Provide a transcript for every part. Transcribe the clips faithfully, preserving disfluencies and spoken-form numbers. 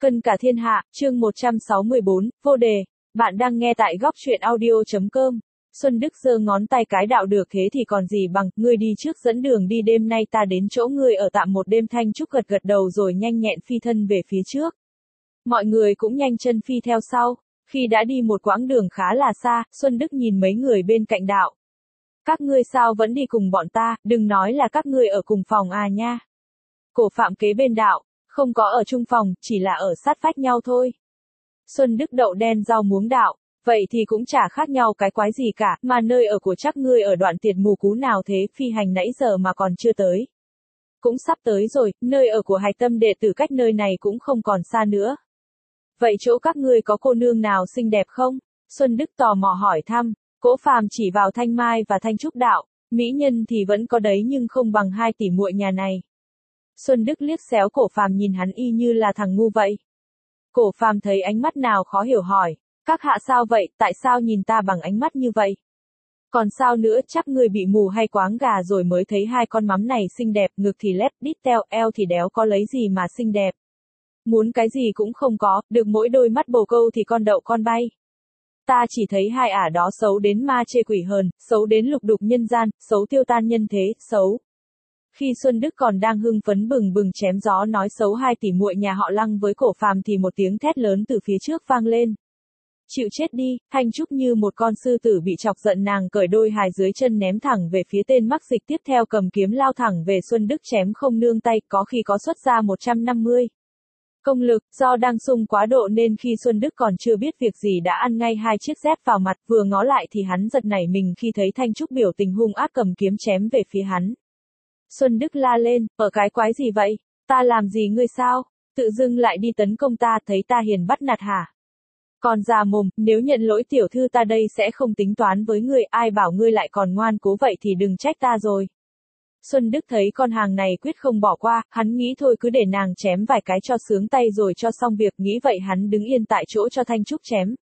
Cân cả thiên hạ, chương một trăm sáu mươi bốn, vô đề. Bạn đang nghe tại góc truyện audio.com. Xuân Đức giơ ngón tay cái đạo được thế thì còn gì bằng, ngươi đi trước dẫn đường đi, đêm nay ta đến chỗ ngươi ở tạm một đêm. Thanh Trúc gật gật đầu rồi nhanh nhẹn phi thân về phía trước. Mọi người cũng nhanh chân phi theo sau. Khi đã đi một quãng đường khá là xa, Xuân Đức nhìn mấy người bên cạnh đạo. Các ngươi sao vẫn đi cùng bọn ta, đừng nói là các ngươi ở cùng phòng à nha. Cổ Phạm kế bên đạo. Không có ở chung phòng, chỉ là ở sát vách nhau thôi. Xuân Đức đậu đen rau muống đạo. Vậy thì cũng chả khác nhau cái quái gì cả, mà nơi ở của chắc ngươi ở đoạn tiệt mù cú nào thế, phi hành nãy giờ mà còn chưa tới. Cũng sắp tới rồi, nơi ở của Hạch Tâm đệ tử cách nơi này cũng không còn xa nữa. Vậy chỗ các ngươi có cô nương nào xinh đẹp không? Xuân Đức tò mò hỏi thăm. Cổ Phàm chỉ vào Thanh Mai và Thanh Trúc đạo. Mỹ nhân thì vẫn có đấy nhưng không bằng hai tỷ muội nhà này. Xuân Đức liếc xéo Cổ Phàm nhìn hắn y như là thằng ngu vậy. Cổ Phàm thấy ánh mắt nào khó hiểu hỏi. Các hạ sao vậy, tại sao nhìn ta bằng ánh mắt như vậy? Còn sao nữa, chắc người bị mù hay quáng gà rồi mới thấy hai con mắm này xinh đẹp, ngực thì lép, đít teo, eo thì đéo, có lấy gì mà xinh đẹp. Muốn cái gì cũng không có, được mỗi đôi mắt bồ câu thì con đậu con bay. Ta chỉ thấy hai ả đó xấu đến ma chê quỷ hờn, xấu đến lục đục nhân gian, xấu tiêu tan nhân thế, xấu. Khi Xuân Đức còn đang hưng phấn bừng bừng chém gió nói xấu hai tỷ muội nhà họ Lăng với Cổ Phàm thì một tiếng thét lớn từ phía trước vang lên. Chịu chết đi, Thanh Trúc như một con sư tử bị chọc giận, nàng cởi đôi hài dưới chân ném thẳng về phía tên mắc dịch, tiếp theo cầm kiếm lao thẳng về Xuân Đức chém không nương tay, có khi có xuất ra một trăm năm mươi. Công lực, do đang sung quá độ nên khi Xuân Đức còn chưa biết việc gì đã ăn ngay hai chiếc dép vào mặt, vừa ngó lại thì hắn giật nảy mình khi thấy Thanh Trúc biểu tình hung ác cầm kiếm chém về phía hắn. Xuân Đức la lên, ở cái quái gì vậy? Ta làm gì ngươi sao? Tự dưng lại đi tấn công ta, thấy ta hiền bắt nạt hả? Còn già mồm, nếu nhận lỗi tiểu thư ta đây sẽ không tính toán với ngươi, ai bảo ngươi lại còn ngoan cố vậy thì đừng trách ta rồi. Xuân Đức thấy con hàng này quyết không bỏ qua, hắn nghĩ thôi cứ để nàng chém vài cái cho sướng tay rồi cho xong việc, nghĩ vậy hắn đứng yên tại chỗ cho Thanh Trúc chém.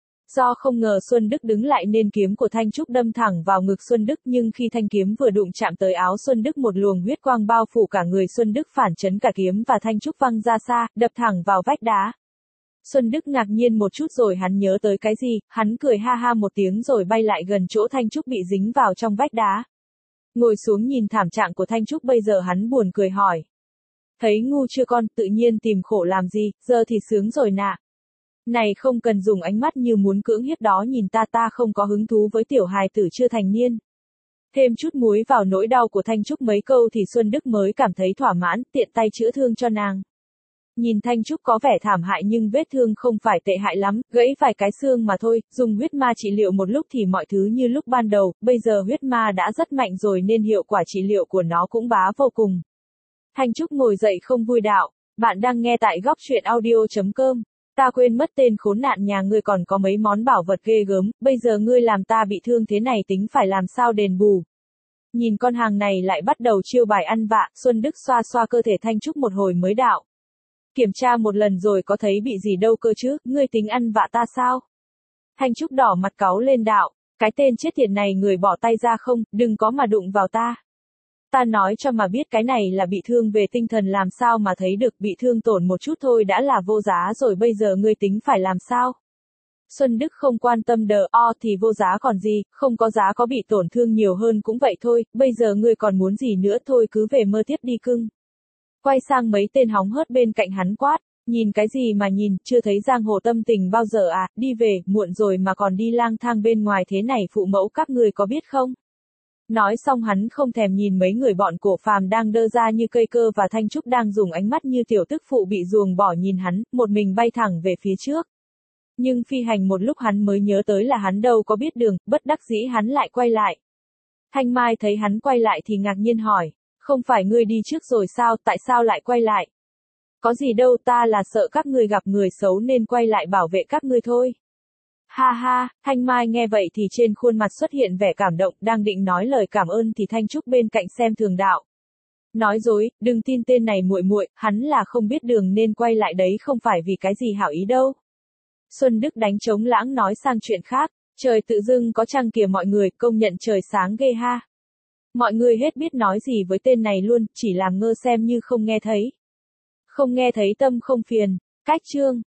Do không ngờ Xuân Đức đứng lại nên kiếm của Thanh Trúc đâm thẳng vào ngực Xuân Đức, nhưng khi thanh kiếm vừa đụng chạm tới áo Xuân Đức một luồng huyết quang bao phủ cả người Xuân Đức, phản chấn cả kiếm và Thanh Trúc văng ra xa, đập thẳng vào vách đá. Xuân Đức ngạc nhiên một chút rồi hắn nhớ tới cái gì, hắn cười ha ha một tiếng rồi bay lại gần chỗ Thanh Trúc bị dính vào trong vách đá. Ngồi xuống nhìn thảm trạng của Thanh Trúc bây giờ hắn buồn cười hỏi. Thấy ngu chưa con, tự nhiên tìm khổ làm gì, giờ thì sướng rồi nạ. Này không cần dùng ánh mắt như muốn cưỡng hiếp đó nhìn ta, ta không có hứng thú với tiểu hài tử chưa thành niên. Thêm chút muối vào nỗi đau của Thanh Trúc mấy câu thì Xuân Đức mới cảm thấy thỏa mãn, tiện tay chữa thương cho nàng. Nhìn Thanh Trúc có vẻ thảm hại nhưng vết thương không phải tệ hại lắm, gãy vài cái xương mà thôi, dùng huyết ma trị liệu một lúc thì mọi thứ như lúc ban đầu, bây giờ huyết ma đã rất mạnh rồi nên hiệu quả trị liệu của nó cũng bá vô cùng. Thanh Trúc ngồi dậy không vui đạo, bạn đang nghe tại góc truyện audio.com. Ta quên mất tên khốn nạn nhà ngươi còn có mấy món bảo vật ghê gớm, bây giờ ngươi làm ta bị thương thế này tính phải làm sao đền bù. Nhìn con hàng này lại bắt đầu chiêu bài ăn vạ, Xuân Đức xoa xoa cơ thể Thanh Trúc một hồi mới đạo. Kiểm tra một lần rồi có thấy bị gì đâu cơ chứ, ngươi tính ăn vạ ta sao? Thanh Trúc đỏ mặt cáu lên đạo, cái tên chết tiệt này người bỏ tay ra không, đừng có mà đụng vào ta. Ta nói cho mà biết cái này là bị thương về tinh thần làm sao mà thấy được, bị thương tổn một chút thôi đã là vô giá rồi, bây giờ ngươi tính phải làm sao? Xuân Đức không quan tâm đờ o thì vô giá còn gì, không có giá có bị tổn thương nhiều hơn cũng vậy thôi, bây giờ ngươi còn muốn gì nữa, thôi cứ về mơ tiếp đi cưng. Quay sang mấy tên hóng hớt bên cạnh hắn quát, nhìn cái gì mà nhìn, chưa thấy giang hồ tâm tình bao giờ à, đi về, muộn rồi mà còn đi lang thang bên ngoài thế này, phụ mẫu các người có biết không? Nói xong hắn không thèm nhìn mấy người bọn Cổ Phàm đang đơ ra như cây cơ và Thanh Trúc đang dùng ánh mắt như tiểu tức phụ bị ruồng bỏ nhìn hắn, một mình bay thẳng về phía trước. Nhưng phi hành một lúc hắn mới nhớ tới là hắn đâu có biết đường, bất đắc dĩ hắn lại quay lại. Thanh Mai thấy hắn quay lại thì ngạc nhiên hỏi. Không phải ngươi đi trước rồi sao, tại sao lại quay lại? Có gì đâu, ta là sợ các ngươi gặp người xấu nên quay lại bảo vệ các ngươi thôi. Ha ha, Thanh Mai nghe vậy thì trên khuôn mặt xuất hiện vẻ cảm động, đang định nói lời cảm ơn thì Thanh Trúc bên cạnh xem thường đạo. Nói dối, đừng tin tên này muội muội, hắn là không biết đường nên quay lại đấy, không phải vì cái gì hảo ý đâu. Xuân Đức đánh trống lãng nói sang chuyện khác, trời tự dưng có trăng kìa mọi người, công nhận trời sáng ghê ha. Mọi người hết biết nói gì với tên này luôn, chỉ làm ngơ xem như không nghe thấy. Không nghe thấy tâm không phiền. Cách chương